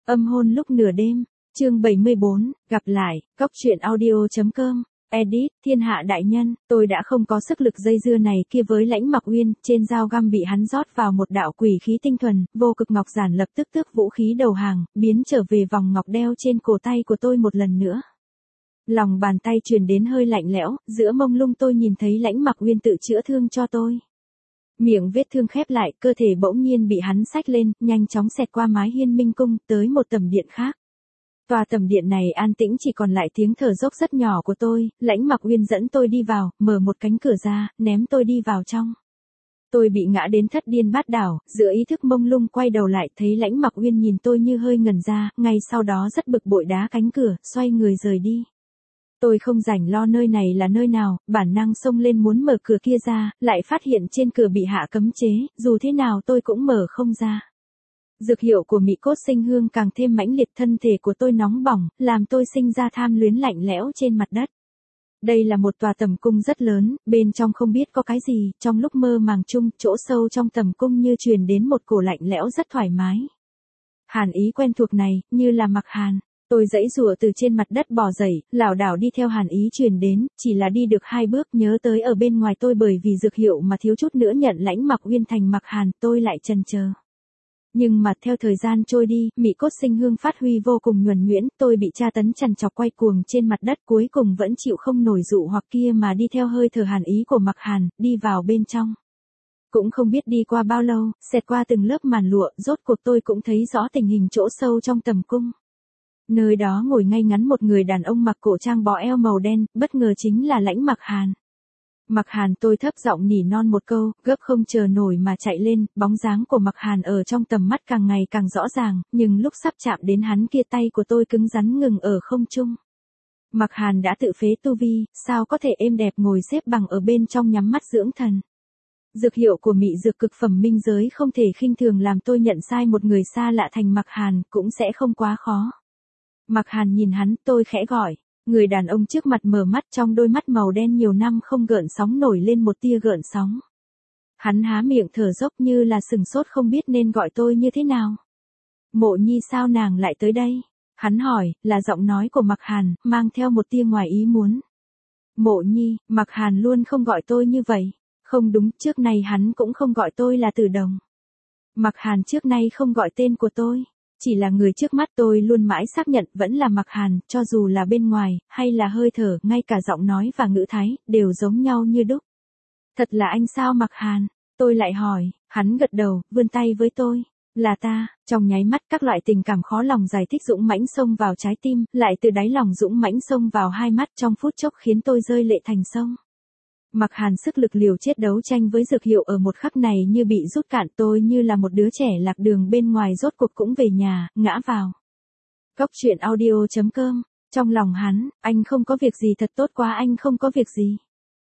Âm hôn lúc nửa đêm, chương 74, gặp lại, Cóc truyện audio.com, edit, thiên hạ đại nhân, tôi đã không có sức lực dây dưa này kia với Lãnh Mặc Uyên, trên dao găm bị hắn rót vào một đạo quỷ khí tinh thuần, vô cực ngọc giản lập tức tước vũ khí đầu hàng, biến trở về vòng ngọc đeo trên cổ tay của tôi một lần nữa. Lòng bàn tay truyền đến hơi lạnh lẽo, giữa mông lung tôi nhìn thấy Lãnh Mặc Uyên tự chữa thương cho tôi. Miệng vết thương khép lại, cơ thể bỗng nhiên bị hắn xách lên, nhanh chóng xẹt qua mái hiên minh cung, tới một tầm điện khác. Tòa tầm điện này an tĩnh, chỉ còn lại tiếng thở dốc rất nhỏ của tôi. Lãnh Mặc Uyên dẫn tôi đi vào, mở một cánh cửa ra, ném tôi đi vào trong. Tôi bị ngã đến thất điên bát đảo, giữa ý thức mông lung quay đầu lại thấy Lãnh Mặc Uyên nhìn tôi như hơi ngẩn ra, ngay sau đó rất bực bội đá cánh cửa, xoay người rời đi. Tôi không rảnh lo nơi này là nơi nào, bản năng xông lên muốn mở cửa kia ra, lại phát hiện trên cửa bị hạ cấm chế, dù thế nào tôi cũng mở không ra. Dược hiệu của Mị Cốt Sinh Hương càng thêm mãnh liệt, thân thể của tôi nóng bỏng, làm tôi sinh ra tham luyến lạnh lẽo trên mặt đất. Đây là một tòa tầm cung rất lớn, bên trong không biết có cái gì, trong lúc mơ màng chung, chỗ sâu trong tầm cung như truyền đến một cổ lạnh lẽo rất thoải mái. Hàn ý quen thuộc này, như là mặc hàn. Tôi giãy giụa từ trên mặt đất bò dậy, lảo đảo đi theo hàn ý truyền đến, chỉ là đi được 2 bước nhớ tới ở bên ngoài tôi bởi vì dược hiệu mà thiếu chút nữa nhận Lãnh Mặc Uyên thành mặc hàn, tôi lại chần chờ. Nhưng mà theo thời gian trôi đi, Mị Cốt Sinh Hương phát huy vô cùng nhuần nhuyễn, tôi bị tra tấn trằn trọc quay cuồng trên mặt đất, cuối cùng vẫn chịu không nổi dụ hoặc kia mà đi theo hơi thở hàn ý của mặc hàn, đi vào bên trong. Cũng không biết đi qua bao lâu, xẹt qua từng lớp màn lụa, rốt cuộc tôi cũng thấy rõ tình hình chỗ sâu trong tầm cung. Nơi đó ngồi ngay ngắn một người đàn ông mặc cổ trang bó eo màu đen, bất ngờ chính là Lãnh Mặc Hàn. Mặc Hàn, tôi thấp giọng nỉ non một câu, gấp không chờ nổi mà chạy lên, bóng dáng của Mặc Hàn ở trong tầm mắt càng ngày càng rõ ràng, nhưng lúc sắp chạm đến hắn kia tay của tôi cứng rắn ngừng ở không trung. Mặc Hàn đã tự phế tu vi, sao có thể êm đẹp ngồi xếp bằng ở bên trong nhắm mắt dưỡng thần. Dược hiệu của mị dược cực phẩm minh giới không thể khinh thường, làm tôi nhận sai một người xa lạ thành Mặc Hàn cũng sẽ không quá khó. Mặc Hàn nhìn hắn, tôi khẽ gọi. Người đàn ông trước mặt mở mắt, trong đôi mắt màu đen nhiều năm không gợn sóng nổi lên một tia gợn sóng. Hắn há miệng thở dốc như là sừng sốt không biết nên gọi tôi như thế nào. Mộ Nhi, sao nàng lại tới đây? Hắn hỏi, là giọng nói của Mặc Hàn, mang theo một tia ngoài ý muốn. Mộ Nhi, Mặc Hàn luôn không gọi tôi như vậy. Không đúng, trước nay hắn cũng không gọi tôi là Tử Đồng. Mặc Hàn trước nay không gọi tên của tôi. Chỉ là người trước mắt tôi luôn mãi xác nhận vẫn là Mặc Hàn, cho dù là bên ngoài, hay là hơi thở, ngay cả giọng nói và ngữ thái, đều giống nhau như đúc. Thật là anh sao Mặc Hàn? Tôi lại hỏi, hắn gật đầu, vươn tay với tôi. Là ta, trong nháy mắt các loại tình cảm khó lòng giải thích dũng mãnh xông vào trái tim, lại từ đáy lòng dũng mãnh xông vào hai mắt, trong phút chốc khiến tôi rơi lệ thành sông. Mặc Hàn sức lực liều chết đấu tranh với dược hiệu ở một khắc này như bị rút cạn, tôi như là một đứa trẻ lạc đường bên ngoài rốt cuộc cũng về nhà, ngã vào. Cóc truyện audio.com, trong lòng hắn, anh không có việc gì, thật tốt quá, anh không có việc gì.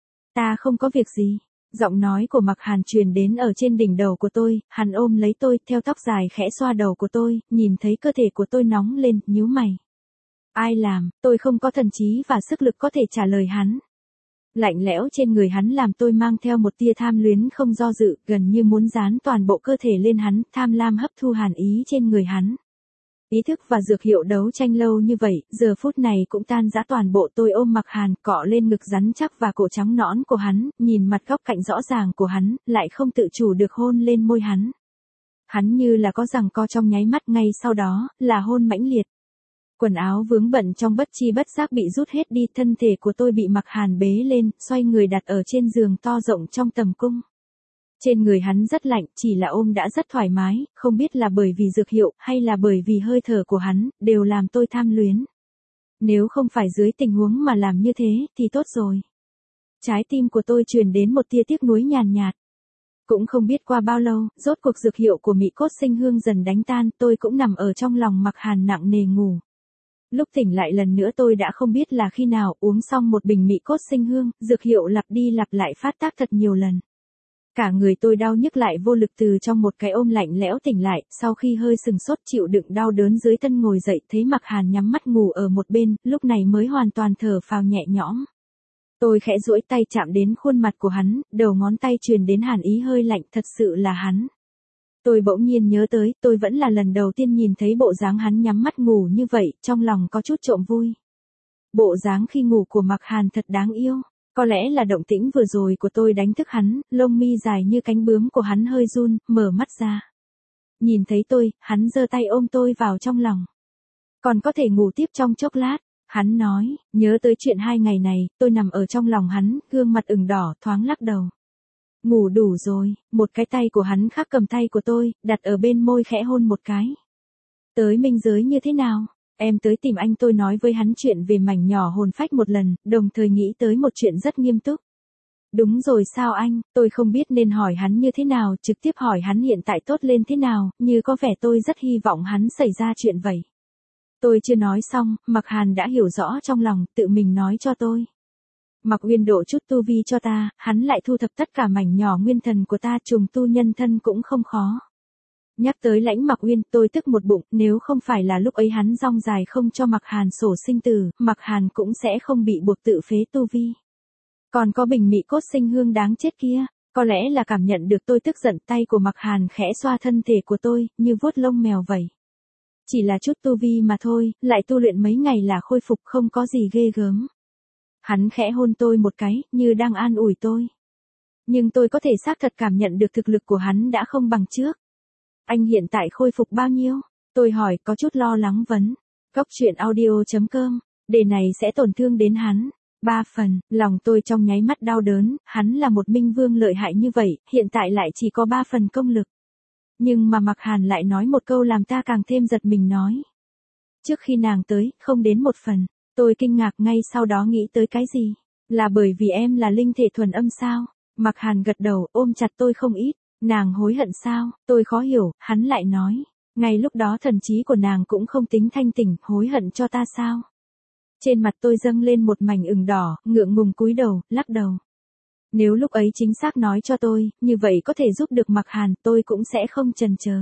Ta không có việc gì. Giọng nói của Mặc Hàn truyền đến ở trên đỉnh đầu của tôi, hắn ôm lấy tôi, theo tóc dài khẽ xoa đầu của tôi, nhìn thấy cơ thể của tôi nóng lên, nhíu mày. Ai làm, tôi không có thần trí và sức lực có thể trả lời hắn. Lạnh lẽo trên người hắn làm tôi mang theo một tia tham luyến không do dự, gần như muốn dán toàn bộ cơ thể lên hắn, tham lam hấp thu hàn ý trên người hắn. Ý thức và dược hiệu đấu tranh lâu như vậy, giờ phút này cũng tan rã toàn bộ. Tôi ôm Mặc Hàn, cọ lên ngực rắn chắc và cổ trắng nõn của hắn, nhìn mặt góc cạnh rõ ràng của hắn, lại không tự chủ được hôn lên môi hắn. Hắn như là có giằng co trong nháy mắt, ngay sau đó, là hôn mãnh liệt. Quần áo vướng bận trong bất chi bất giác bị rút hết đi, thân thể của tôi bị Mặc Hàn bế lên, xoay người đặt ở trên giường to rộng trong tầm cung. Trên người hắn rất lạnh, chỉ là ôm đã rất thoải mái, không biết là bởi vì dược hiệu, hay là bởi vì hơi thở của hắn, đều làm tôi tham luyến. Nếu không phải dưới tình huống mà làm như thế, thì tốt rồi. Trái tim của tôi truyền đến một tia tiếc nuối nhàn nhạt. Cũng không biết qua bao lâu, rốt cuộc dược hiệu của Mị Cốt Sinh Hương dần đánh tan, tôi cũng nằm ở trong lòng Mặc Hàn nặng nề ngủ. Lúc tỉnh lại lần nữa tôi đã không biết là khi nào, uống xong một bình Mị Cốt Sinh Hương, dược hiệu lặp đi lặp lại phát tác thật nhiều lần. Cả người tôi đau nhức lại vô lực từ trong một cái ôm lạnh lẽo tỉnh lại, sau khi hơi sừng sốt chịu đựng đau đớn dưới thân ngồi dậy, thấy Mặc Hàn nhắm mắt ngủ ở một bên, lúc này mới hoàn toàn thở phào nhẹ nhõm. Tôi khẽ duỗi tay chạm đến khuôn mặt của hắn, đầu ngón tay truyền đến hàn ý hơi lạnh, thật sự là hắn. Tôi bỗng nhiên nhớ tới, tôi vẫn là lần đầu tiên nhìn thấy bộ dáng hắn nhắm mắt ngủ như vậy, trong lòng có chút trộm vui. Bộ dáng khi ngủ của Mạc Hàn thật đáng yêu. Có lẽ là động tĩnh vừa rồi của tôi đánh thức hắn, lông mi dài như cánh bướm của hắn hơi run, mở mắt ra. Nhìn thấy tôi, hắn giơ tay ôm tôi vào trong lòng. Còn có thể ngủ tiếp trong chốc lát. Hắn nói, nhớ tới chuyện 2 ngày này, tôi nằm ở trong lòng hắn, gương mặt ửng đỏ, thoáng lắc đầu. Ngủ đủ rồi, một cái tay của hắn khác cầm tay của tôi, đặt ở bên môi khẽ hôn một cái. Tới minh giới như thế nào? Em tới tìm anh, tôi nói với hắn chuyện về mảnh nhỏ hồn phách một lần, đồng thời nghĩ tới một chuyện rất nghiêm túc. Đúng rồi sao anh, tôi không biết nên hỏi hắn như thế nào, trực tiếp hỏi hắn hiện tại tốt lên thế nào, như có vẻ tôi rất hy vọng hắn xảy ra chuyện vậy. Tôi chưa nói xong, Mạc Hàn đã hiểu rõ trong lòng, tự mình nói cho tôi. Mạc Uyên độ chút tu vi cho ta, hắn lại thu thập tất cả mảnh nhỏ nguyên thần của ta, trùng tu nhân thân cũng không khó. Nhắc tới Lãnh Mạc Uyên, tôi tức một bụng, nếu không phải là lúc ấy hắn rong dài không cho Mạc Hàn sổ sinh tử, Mạc Hàn cũng sẽ không bị buộc tự phế tu vi. Còn có Bình Mị Cốt Sinh Hương đáng chết kia, có lẽ là cảm nhận được tôi tức giận, tay của Mạc Hàn khẽ xoa thân thể của tôi, như vuốt lông mèo vậy. Chỉ là chút tu vi mà thôi, lại tu luyện mấy ngày là khôi phục, không có gì ghê gớm. Hắn khẽ hôn tôi một cái, như đang an ủi tôi. Nhưng tôi có thể xác thật cảm nhận được thực lực của hắn đã không bằng trước. Anh hiện tại khôi phục bao nhiêu? Tôi hỏi có chút lo lắng vấn. Cóc truyện audio.com, đề này sẽ tổn thương đến hắn. 3 phần, lòng tôi trong nháy mắt đau đớn, hắn là một minh vương lợi hại như vậy, hiện tại lại chỉ có 3 phần công lực. Nhưng mà Mạc Hàn lại nói một câu làm ta càng thêm giật mình nói. Trước khi nàng tới, không đến 1 phần. Tôi kinh ngạc ngay sau đó nghĩ tới cái gì? Là bởi vì em là linh thể thuần âm sao? Mạc Hàn gật đầu, ôm chặt tôi không ít. Nàng hối hận sao? Tôi khó hiểu, hắn lại nói. Ngay lúc đó thần trí của nàng cũng không tính thanh tỉnh, hối hận cho ta sao? Trên mặt tôi dâng lên một mảnh ửng đỏ, ngượng ngùng cúi đầu, lắc đầu. Nếu lúc ấy chính xác nói cho tôi, như vậy có thể giúp được Mạc Hàn, tôi cũng sẽ không chần chờ.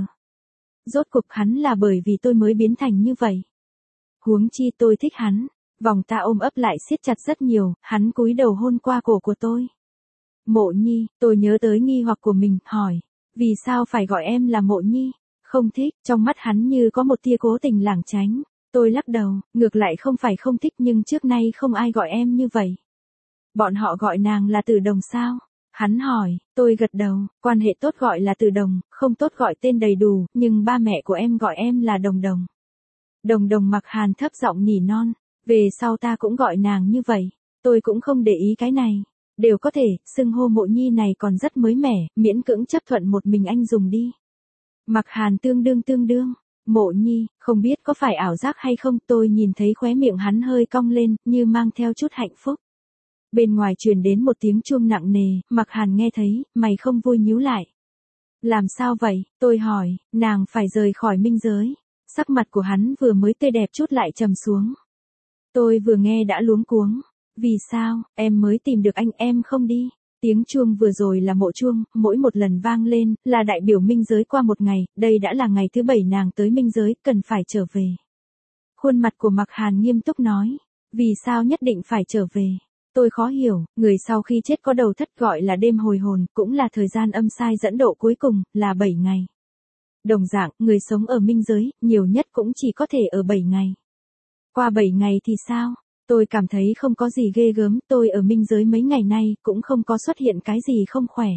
Rốt cuộc hắn là bởi vì tôi mới biến thành như vậy. Huống chi tôi thích hắn. Vòng ta ôm ấp lại siết chặt rất nhiều, hắn cúi đầu hôn qua cổ của tôi. Mộ Nhi, tôi nhớ tới nghi hoặc của mình, hỏi. Vì sao phải gọi em là Mộ Nhi? Không thích, trong mắt hắn như có một tia cố tình lảng tránh. Tôi lắc đầu, ngược lại không phải không thích nhưng trước nay không ai gọi em như vậy. Bọn họ gọi nàng là Tử Đồng sao? Hắn hỏi, tôi gật đầu, quan hệ tốt gọi là Tử Đồng, không tốt gọi tên đầy đủ, nhưng ba mẹ của em gọi em là Đồng Đồng. Đồng Đồng. Mạc Hàn thấp giọng nỉ non, về sau ta cũng gọi nàng như vậy, tôi cũng không để ý cái này. Đều có thể, xưng hô Mộ Nhi này còn rất mới mẻ, miễn cưỡng chấp thuận một mình anh dùng đi. Mạc Hàn tương đương. Mộ Nhi, không biết có phải ảo giác hay không, tôi nhìn thấy khóe miệng hắn hơi cong lên, như mang theo chút hạnh phúc. Bên ngoài truyền đến một tiếng chuông nặng nề, Mạc Hàn nghe thấy, mày không vui nhíu lại. Làm sao vậy, tôi hỏi, nàng phải rời khỏi minh giới. Sắc mặt của hắn vừa mới tươi đẹp chút lại trầm xuống. Tôi vừa nghe đã luống cuống. Vì sao, em mới tìm được anh, em không đi. Tiếng chuông vừa rồi là mộ chuông, mỗi một lần vang lên, là đại biểu minh giới qua một ngày, đây đã là ngày thứ 7 nàng tới minh giới, cần phải trở về. Khuôn mặt của Mạc Hàn nghiêm túc nói, vì sao nhất định phải trở về. Tôi khó hiểu, người sau khi chết có đầu thất gọi là đêm hồi hồn, cũng là thời gian âm sai dẫn độ cuối cùng, là 7 ngày. Đồng dạng, người sống ở minh giới, nhiều nhất cũng chỉ có thể ở 7 ngày. Qua 7 ngày thì sao? Tôi cảm thấy không có gì ghê gớm, tôi ở minh giới mấy ngày nay, cũng không có xuất hiện cái gì không khỏe.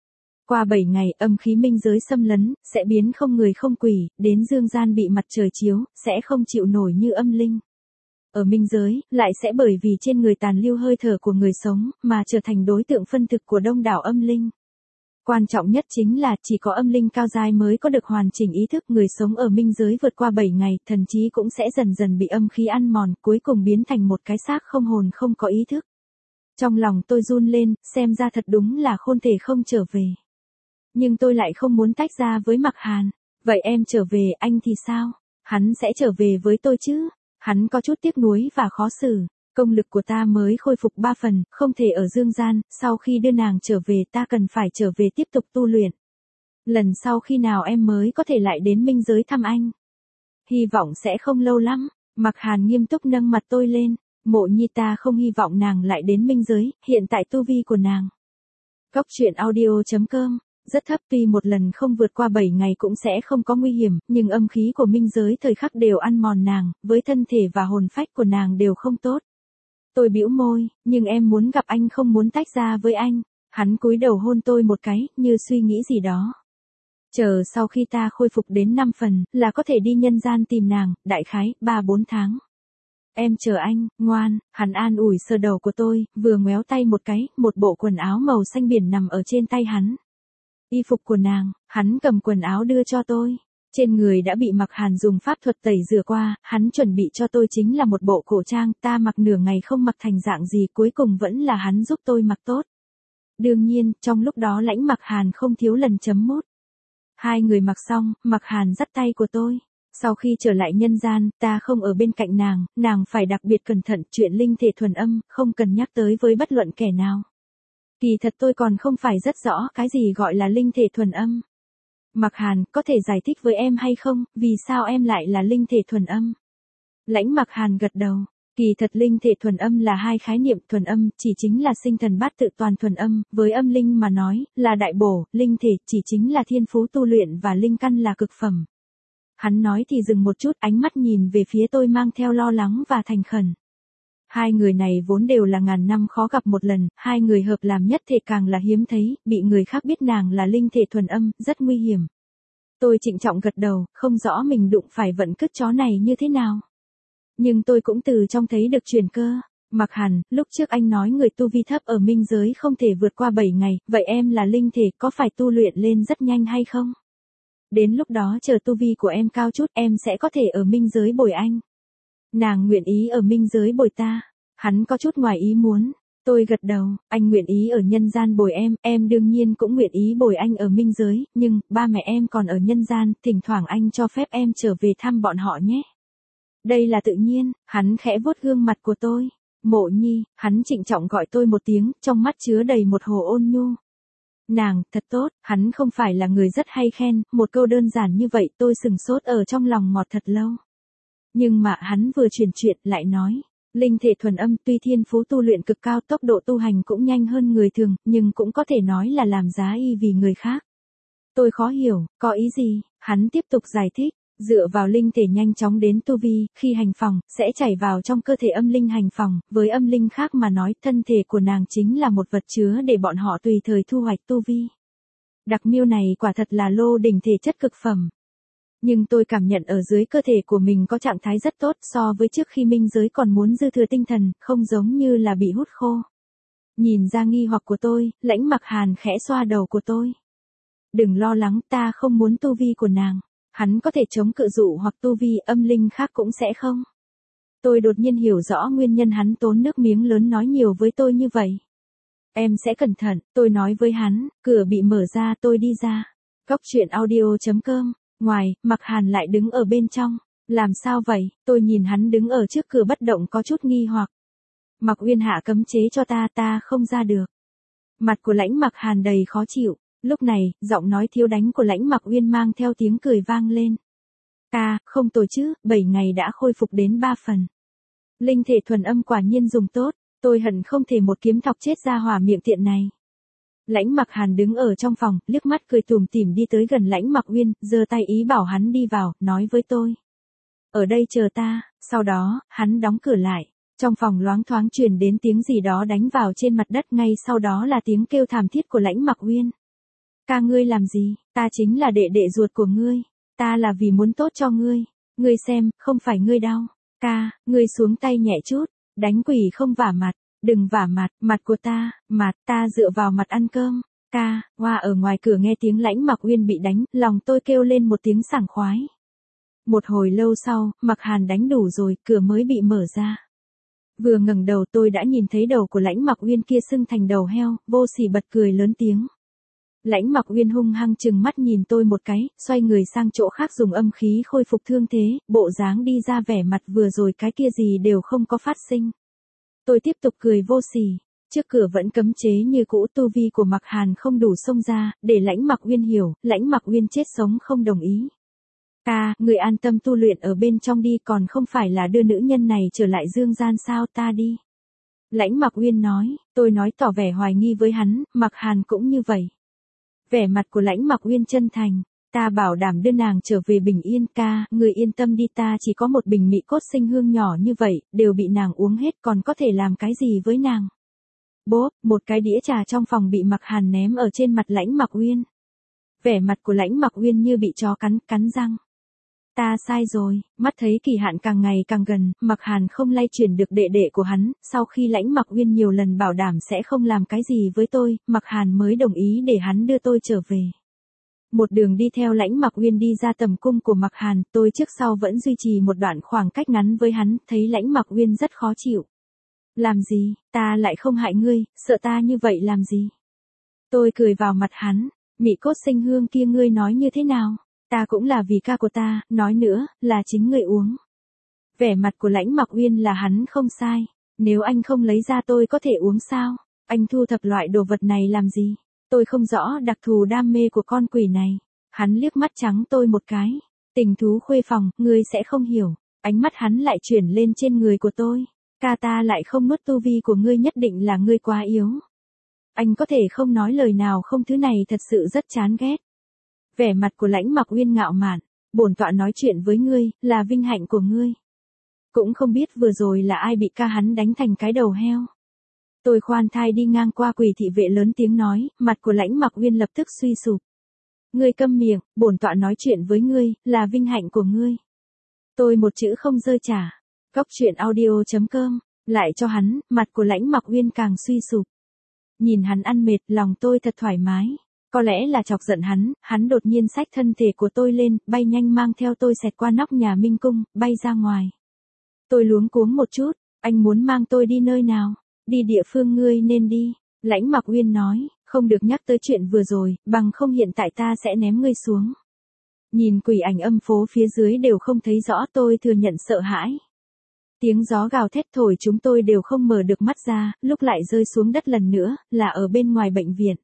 Qua 7 ngày, âm khí minh giới xâm lấn, sẽ biến không người không quỷ, đến dương gian bị mặt trời chiếu, sẽ không chịu nổi như âm linh. Ở minh giới, lại sẽ bởi vì trên người tàn lưu hơi thở của người sống, mà trở thành đối tượng phân thực của đông đảo âm linh. Quan trọng nhất chính là chỉ có âm linh cao giai mới có được hoàn chỉnh ý thức, người sống ở minh giới vượt qua 7 ngày, thần trí cũng sẽ dần dần bị âm khí ăn mòn, cuối cùng biến thành một cái xác không hồn không có ý thức. Trong lòng tôi run lên, xem ra thật đúng là khôn thể không trở về. Nhưng tôi lại không muốn tách ra với Mạc Hàn. Vậy em trở về, anh thì sao? Hắn sẽ trở về với tôi chứ? Hắn có chút tiếc nuối và khó xử. Công lực của ta mới khôi phục 3 phần, không thể ở dương gian, sau khi đưa nàng trở về ta cần phải trở về tiếp tục tu luyện. Lần sau khi nào em mới có thể lại đến minh giới thăm anh? Hy vọng sẽ không lâu lắm. Mạc Hàn nghiêm túc nâng mặt tôi lên. Mộ Nhi, ta không hy vọng nàng lại đến minh giới, hiện tại tu vi của nàng. Cóc truyện audio.com rất thấp, tuy một lần không vượt qua 7 ngày cũng sẽ không có nguy hiểm, nhưng âm khí của minh giới thời khắc đều ăn mòn nàng, với thân thể và hồn phách của nàng đều không tốt. Tôi bĩu môi, nhưng em muốn gặp anh, không muốn tách ra với anh. Hắn cúi đầu hôn tôi một cái, như suy nghĩ gì đó. Chờ sau khi ta khôi phục đến 5 phần, là có thể đi nhân gian tìm nàng, đại khái, 3-4 tháng. Em chờ anh, ngoan, hắn an ủi sờ đầu của tôi, vừa ngoéo tay một cái, một bộ quần áo màu xanh biển nằm ở trên tay hắn. Y phục của nàng, hắn cầm quần áo đưa cho tôi. Trên người đã bị Mặc Hàn dùng pháp thuật tẩy rửa qua, hắn chuẩn bị cho tôi chính là một bộ cổ trang, ta mặc nửa ngày không mặc thành dạng gì, cuối cùng vẫn là hắn giúp tôi mặc tốt. Đương nhiên, trong lúc đó Lãnh Mặc Hàn không thiếu lần chấm mút. Hai người mặc xong, Mặc Hàn dắt tay của tôi. Sau khi trở lại nhân gian, ta không ở bên cạnh nàng phải đặc biệt cẩn thận, chuyện linh thể thuần âm, không cần nhắc tới với bất luận kẻ nào. Kỳ thật tôi còn không phải rất rõ cái gì gọi là linh thể thuần âm. Mặc Hàn, có thể giải thích với em hay không, vì sao em lại là linh thể thuần âm? Lãnh Mặc Hàn gật đầu. Kỳ thật linh thể thuần âm là hai khái niệm, thuần âm chỉ chính là sinh thần bát tự toàn thuần âm, với âm linh mà nói, là đại bổ, linh thể chỉ chính là thiên phú tu luyện và linh căn là cực phẩm. Hắn nói thì dừng một chút, ánh mắt nhìn về phía tôi mang theo lo lắng và thành khẩn. Hai người này vốn đều là ngàn năm khó gặp một lần, hai người hợp làm nhất thể càng là hiếm thấy, bị người khác biết nàng là linh thể thuần âm, rất nguy hiểm. Tôi trịnh trọng gật đầu, không rõ mình đụng phải vận cứt chó này như thế nào. Nhưng tôi cũng từ trong thấy được chuyển cơ. Mặc Hàn, lúc trước anh nói người tu vi thấp ở minh giới không thể vượt qua 7 ngày, vậy em là linh thể có phải tu luyện lên rất nhanh hay không? Đến lúc đó chờ tu vi của em cao chút, em sẽ có thể ở minh giới bồi anh. Nàng nguyện ý ở minh giới bồi ta. Hắn có chút ngoài ý muốn. Tôi gật đầu, anh nguyện ý ở nhân gian bồi em đương nhiên cũng nguyện ý bồi anh ở minh giới, nhưng, ba mẹ em còn ở nhân gian, thỉnh thoảng anh cho phép em trở về thăm bọn họ nhé. Đây là tự nhiên, hắn khẽ vuốt gương mặt của tôi. Mộ Nhi, hắn trịnh trọng gọi tôi một tiếng, trong mắt chứa đầy một hồ ôn nhu. Nàng, thật tốt, hắn không phải là người rất hay khen, một câu đơn giản như vậy tôi sừng sốt ở trong lòng ngọt thật lâu. Nhưng mà hắn vừa chuyển chuyện lại nói, linh thể thuần âm tuy thiên phú tu luyện cực cao, tốc độ tu hành cũng nhanh hơn người thường, nhưng cũng có thể nói là làm giá y vì người khác. Tôi khó hiểu, có ý gì, hắn tiếp tục giải thích. Dựa vào linh thể nhanh chóng đến tu vi, khi hành phòng, sẽ chảy vào trong cơ thể âm linh hành phòng, với âm linh khác mà nói, thân thể của nàng chính là một vật chứa để bọn họ tùy thời thu hoạch tu vi. Đặc miêu này quả thật là lô đỉnh thể chất cực phẩm. Nhưng tôi cảm nhận ở dưới cơ thể của mình có trạng thái rất tốt so với trước khi minh giới còn muốn dư thừa tinh thần, không giống như là bị hút khô. Nhìn ra nghi hoặc của tôi, Lãnh Mặc Hàn khẽ xoa đầu của tôi. Đừng lo lắng, ta không muốn tu vi của nàng. Hắn có thể chống cự dụ hoặc tu vi, âm linh khác cũng sẽ không. Tôi đột nhiên hiểu rõ nguyên nhân hắn tốn nước miếng lớn nói nhiều với tôi như vậy. Em sẽ cẩn thận, tôi nói với hắn, cửa bị mở ra tôi đi ra. Góc truyện audio.com, ngoài, Mặc Hàn lại đứng ở bên trong. Làm sao vậy, tôi nhìn hắn đứng ở trước cửa bất động có chút nghi hoặc. Mặc Uyên hạ cấm chế cho ta không ra được. Mặt của Lãnh Mặc Hàn đầy khó chịu. Lúc này, giọng nói thiếu đánh của Lãnh Mặc Uyên mang theo tiếng cười vang lên. Không tồi chứ, 7 ngày đã khôi phục đến 3 phần. Linh thể thuần âm quả nhiên dùng tốt, tôi hận không thể một kiếm thọc chết ra hỏa miệng tiện này. Lãnh Mặc Hàn đứng ở trong phòng, liếc mắt cười tủm tỉm đi tới gần Lãnh Mặc Uyên, giơ tay ý bảo hắn đi vào, nói với tôi. Ở đây chờ ta, sau đó, hắn đóng cửa lại. Trong phòng loáng thoáng truyền đến tiếng gì đó đánh vào trên mặt đất, ngay sau đó là tiếng kêu thảm thiết của Lãnh Mặc Uyên. Ca, ngươi làm gì, ta chính là đệ đệ ruột của ngươi, ta là vì muốn tốt cho ngươi, ngươi xem, không phải ngươi đau, ca, ngươi xuống tay nhẹ chút, đánh quỷ không vả mặt, đừng vả mặt, mặt của ta, mặt, ta dựa vào mặt ăn cơm, ca, hoa ở ngoài cửa nghe tiếng Lãnh Mặc Uyên bị đánh, lòng tôi kêu lên một tiếng sảng khoái. Một hồi lâu sau, Mặc Hàn đánh đủ rồi, cửa mới bị mở ra. Vừa ngẩng đầu tôi đã nhìn thấy đầu của Lãnh Mặc Uyên kia sưng thành đầu heo, vô sỉ bật cười lớn tiếng. Lãnh Mặc Uyên hung hăng trừng mắt nhìn tôi một cái, xoay người sang chỗ khác dùng âm khí khôi phục thương thế, bộ dáng đi ra vẻ mặt vừa rồi cái kia gì đều không có phát sinh. Tôi tiếp tục cười vô sỉ, trước cửa vẫn cấm chế như cũ, tu vi của Mặc Hàn không đủ xông ra, để Lãnh Mặc Uyên hiểu, Lãnh Mặc Uyên chết sống không đồng ý. Người an tâm tu luyện ở bên trong đi, còn không phải là đưa nữ nhân này trở lại dương gian sao, ta đi. Lãnh Mặc Uyên nói, tôi nói tỏ vẻ hoài nghi với hắn, Mặc Hàn cũng như vậy. Vẻ mặt của Lãnh Mặc Uyên chân thành. Ta bảo đảm đưa nàng trở về bình yên ca, người yên tâm đi, ta chỉ có một bình mỹ cốt sinh hương nhỏ như vậy, đều bị nàng uống hết, còn có thể làm cái gì với nàng. Bốp, một cái đĩa trà trong phòng bị Mặc Hàn ném ở trên mặt Lãnh Mặc Uyên. Vẻ mặt của Lãnh Mặc Uyên như bị chó cắn răng. Ta sai rồi, mắt thấy kỳ hạn càng ngày càng gần, Mặc Hàn không lay chuyển được đệ đệ của hắn, sau khi Lãnh Mặc Uyên nhiều lần bảo đảm sẽ không làm cái gì với tôi, Mặc Hàn mới đồng ý để hắn đưa tôi trở về. Một đường đi theo Lãnh Mặc Uyên đi ra tầm cung của Mặc Hàn, tôi trước sau vẫn duy trì một đoạn khoảng cách ngắn với hắn, thấy Lãnh Mặc Uyên rất khó chịu. Làm gì, ta lại không hại ngươi, sợ ta như vậy làm gì? Tôi cười vào mặt hắn, mỹ cốt sinh hương kia ngươi nói như thế nào? Ta cũng là vì ca của ta, nói nữa, là chính ngươi uống. Vẻ mặt của Lãnh Mặc Uyên là hắn không sai, nếu anh không lấy ra tôi có thể uống sao? Anh thu thập loại đồ vật này làm gì? Tôi không rõ đặc thù đam mê của con quỷ này. Hắn liếc mắt trắng tôi một cái. Tình thú khuê phòng, ngươi sẽ không hiểu. Ánh mắt hắn lại chuyển lên trên người của tôi. Ca ta lại không nuốt tu vi của ngươi, nhất định là ngươi quá yếu. Anh có thể không nói lời nào không, thứ này thật sự rất chán ghét. Vẻ mặt của Lãnh Mặc Uyên ngạo mạn. Bổn tọa nói chuyện với ngươi, là vinh hạnh của ngươi. Cũng không biết vừa rồi là ai bị ca hắn đánh thành cái đầu heo. Tôi khoan thai đi ngang qua quỷ thị vệ lớn tiếng nói, mặt của Lãnh Mặc Uyên lập tức suy sụp. Ngươi câm miệng, bổn tọa nói chuyện với ngươi, là vinh hạnh của ngươi. Tôi một chữ không rơi trả. Góc truyện audio.com, lại cho hắn, mặt của Lãnh Mặc Uyên càng suy sụp. Nhìn hắn ăn mệt, lòng tôi thật thoải mái. Có lẽ là chọc giận hắn đột nhiên xách thân thể của tôi lên, bay nhanh mang theo tôi xẹt qua nóc nhà Minh Cung, bay ra ngoài. Tôi luống cuống một chút, anh muốn mang tôi đi nơi nào? Đi địa phương ngươi nên đi. Lãnh Mặc Uyên nói, không được nhắc tới chuyện vừa rồi, bằng không hiện tại ta sẽ ném ngươi xuống. Nhìn quỷ ảnh âm phố phía dưới đều không thấy rõ, tôi thừa nhận sợ hãi. Tiếng gió gào thét thổi chúng tôi đều không mở được mắt ra, lúc lại rơi xuống đất lần nữa, là ở bên ngoài bệnh viện.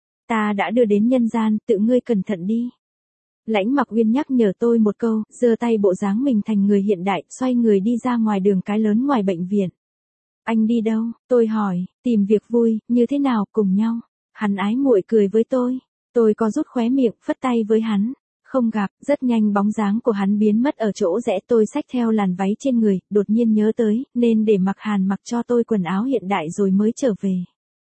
Ta đã đưa đến nhân gian, tự ngươi cẩn thận đi. Lãnh Mặc Uyên nhắc nhở tôi một câu, giơ tay bộ dáng mình thành người hiện đại, xoay người đi ra ngoài đường cái lớn ngoài bệnh viện. Anh đi đâu? Tôi hỏi, tìm việc vui, như thế nào, cùng nhau. Hắn ái muội cười với tôi. Tôi có rút khóe miệng, phất tay với hắn. Không gặp, rất nhanh bóng dáng của hắn biến mất ở chỗ rẽ, tôi xách theo làn váy trên người, đột nhiên nhớ tới, nên để Mặc Hàn mặc cho tôi quần áo hiện đại rồi mới trở về.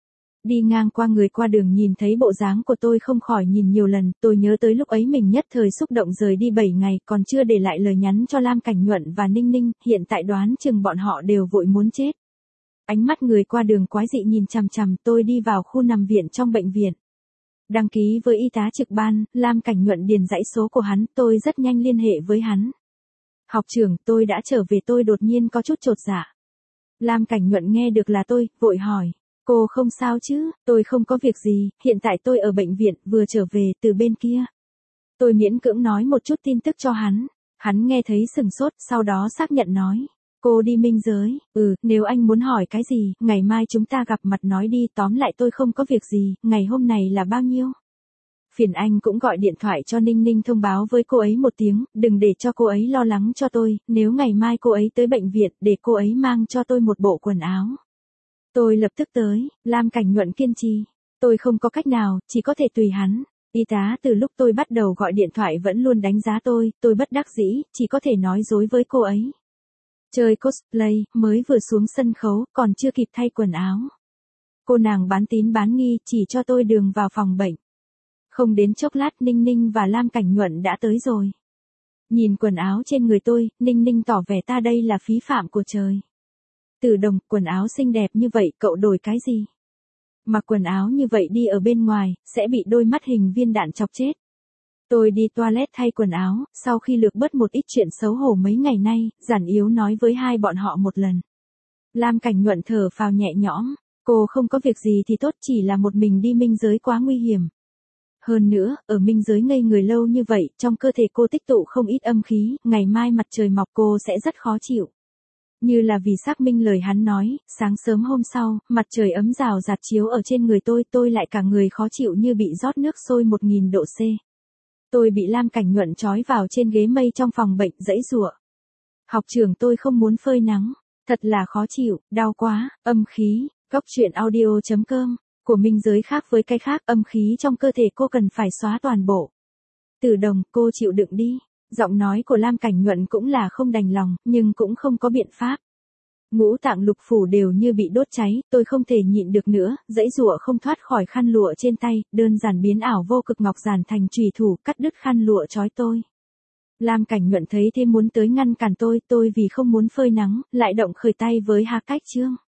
Đi ngang qua người qua đường nhìn thấy bộ dáng của tôi không khỏi nhìn nhiều lần, tôi nhớ tới lúc ấy mình nhất thời xúc động rời đi 7 ngày, còn chưa để lại lời nhắn cho Lam Cảnh Nhuận và Ninh Ninh, hiện tại đoán chừng bọn họ đều vội muốn chết. Ánh mắt người qua đường quái dị nhìn chằm chằm, tôi đi vào khu nằm viện trong bệnh viện. Đăng ký với y tá trực ban, Lam Cảnh Nhuận điền dãy số của hắn, tôi rất nhanh liên hệ với hắn. Học trưởng, tôi đã trở về, tôi đột nhiên có chút chột dạ. Lam Cảnh Nhuận nghe được là tôi, vội hỏi. Cô không sao chứ? Tôi không có việc gì, hiện tại tôi ở bệnh viện, vừa trở về từ bên kia. Tôi miễn cưỡng nói một chút tin tức cho hắn. Hắn nghe thấy sừng sốt, sau đó xác nhận nói. Cô đi minh giới, nếu anh muốn hỏi cái gì, ngày mai chúng ta gặp mặt nói đi, tóm lại tôi không có việc gì, ngày hôm này là bao nhiêu? Phiền anh cũng gọi điện thoại cho Ninh Ninh thông báo với cô ấy một tiếng, đừng để cho cô ấy lo lắng cho tôi, nếu ngày mai cô ấy tới bệnh viện, để cô ấy mang cho tôi một bộ quần áo. Tôi lập tức tới, Lam Cảnh Nhuận kiên trì. Tôi không có cách nào, chỉ có thể tùy hắn. Y tá từ lúc tôi bắt đầu gọi điện thoại vẫn luôn đánh giá tôi bất đắc dĩ, chỉ có thể nói dối với cô ấy. Chơi cosplay, mới vừa xuống sân khấu, còn chưa kịp thay quần áo. Cô nàng bán tín bán nghi, chỉ cho tôi đường vào phòng bệnh. Không đến chốc lát Ninh Ninh và Lam Cảnh Nhuận đã tới rồi. Nhìn quần áo trên người tôi, Ninh Ninh tỏ vẻ ta đây là phí phạm của trời. Từ Đồng, quần áo xinh đẹp như vậy, cậu đổi cái gì? Mặc quần áo như vậy đi ở bên ngoài, sẽ bị đôi mắt hình viên đạn chọc chết. Tôi đi toilet thay quần áo, sau khi lược bớt một ít chuyện xấu hổ mấy ngày nay, giản yếu nói với hai bọn họ một lần. Lam Cảnh Nhuận thở phào nhẹ nhõm, cô không có việc gì thì tốt, chỉ là một mình đi minh giới quá nguy hiểm. Hơn nữa, ở minh giới ngây người lâu như vậy, trong cơ thể cô tích tụ không ít âm khí, ngày mai mặt trời mọc cô sẽ rất khó chịu. Như là vì xác minh lời hắn nói, sáng sớm hôm sau, mặt trời ấm rào rạt chiếu ở trên người tôi lại cả người khó chịu như bị rót nước sôi 1000 độ C. Tôi bị Lam Cảnh Nhuận trói vào trên ghế mây trong phòng bệnh, giãy giụa. Học trưởng, tôi không muốn phơi nắng, thật là khó chịu, đau quá, âm khí. Góc truyện audio.com của minh giới khác với cái khác, âm khí trong cơ thể cô cần phải xóa toàn bộ. Tử Đồng, cô chịu đựng đi. Giọng nói của Lam Cảnh Nhuận cũng là không đành lòng, nhưng cũng không có biện pháp. Ngũ tạng lục phủ đều như bị đốt cháy, tôi không thể nhịn được nữa, giãy giụa không thoát khỏi khăn lụa trên tay, đơn giản biến ảo vô cực ngọc giản thành chùy thủ cắt đứt khăn lụa trói tôi. Lam Cảnh Nhuận thấy thế muốn tới ngăn cản tôi vì không muốn phơi nắng, lại động khởi tay với Hà Cách Trương.